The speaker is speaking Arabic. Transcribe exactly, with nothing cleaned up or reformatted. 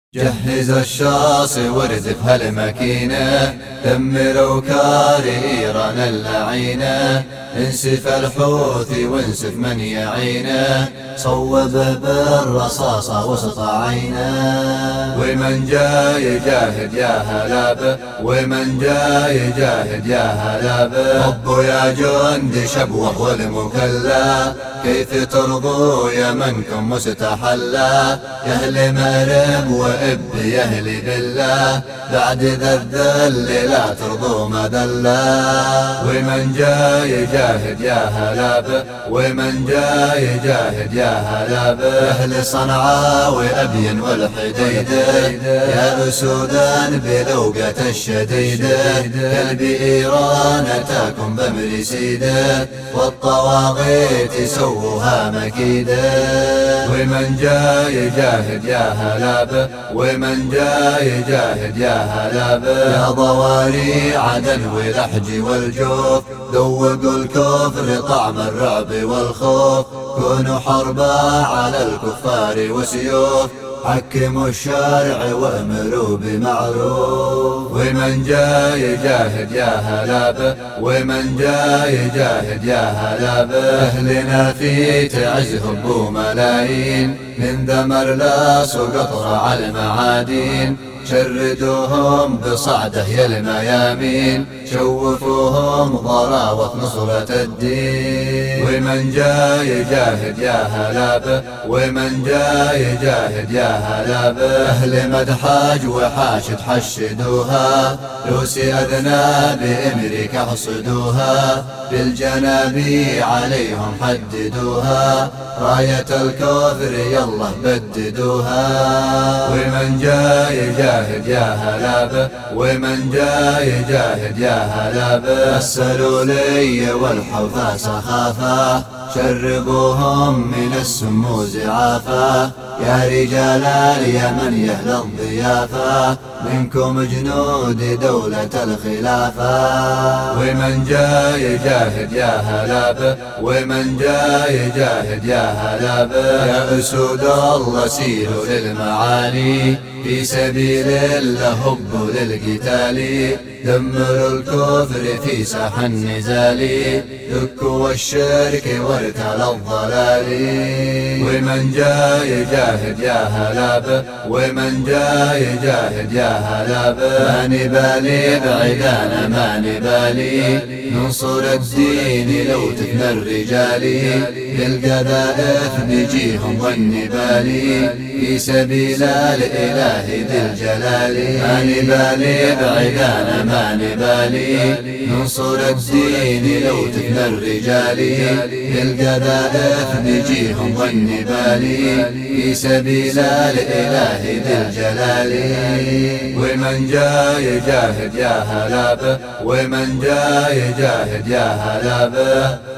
جهز الشاصي واردف هالمكينة، دمروا كاري إيران اللعينة، انسف الحوثي وانسف من يعينه، صوبه بالرصاصة وسط عينه. ومن جاي يجاهد يا هلا به، ومن جاي يجاهد يا هلا به، طبوا يا جندي شبوه والمكلا، كيف ترضوا يا منكم مستحلا، يا اهل مأرب وإب يا اهل بالله، بعد ذا الذل لا ترضوا مذلا. ومن جاي يجاهد يا هلا به، ومن جاي يجاهد يا هلا به، اهل صنعاء وأبين والحديدة، يا أسودا بلوقة الشديدة، قلبي إيران أتاكم بأمر سيده، والطواغيت سووها مكيدة. ومن جاي يجاهد يا هلا به، ومن جاي يجاهد يا هلا به، يا ضواري عدن والأحج والجوف، ذوقوا الكفر طعم الرعب والخوف، كونوا حربا على الكفار وسيوف، حكموا الشارع وامروا بمعروف. ومن جاي يجاهد يا هلا به، ومن جاي يجاهد يا هلا به، اهلنا في تعز هبوا ملايين، من ذمرلاس وقطر على المعادين، شردوهم بصعده يا الميامين، شوفوهم ضراوة نصرة الدين. ومن جاي يجاهد يا هلا به، ومن جاي يجاهد يا هلا به، أهل مدحاج وحاشد حشدوها، روسي أذنى بأمريكا حصدوها، بالجنابي عليهم حددوها، راية الكفر يلا بددوها. ومن جاي يجاهد يا هلا به، ومن جاي يجاهد يا هلا به، مثلوا لي والحوثى سخافة، شربوهم من السم زعافة، يا رجال اليمن يا أهل الضيافة، منكم جنود دولة الخلافة. ومن جاي يجاهد يا هلا به، ومن جاي يجاهد يا هلا به، يا أسود الله سيروا للمعالي، في سبيل الله هبوا للقتال، دمروا الكفر في ساح النزال، دكوا الشرك وارتل الضلال. ومن جاي يجاهد يا هلا به، ومن جاي يجاهد يا هلا به، ما نبالي بعيدانا ما نبالي، ننصر الدين لو تفنى الرجال، بالقذائف نجيهم والنبالي، في سبيل الإله ذي الجلال. ما نبالي بعيدانا ما نبالي، ننصر الدين لو تفنى الرجال، بالقذائف نجيهم والنبالي، في سبيل الإله ذي الجلال. ومن جاي يجاهد يا هلا به، ومن جاي يجاهد يا هلا به.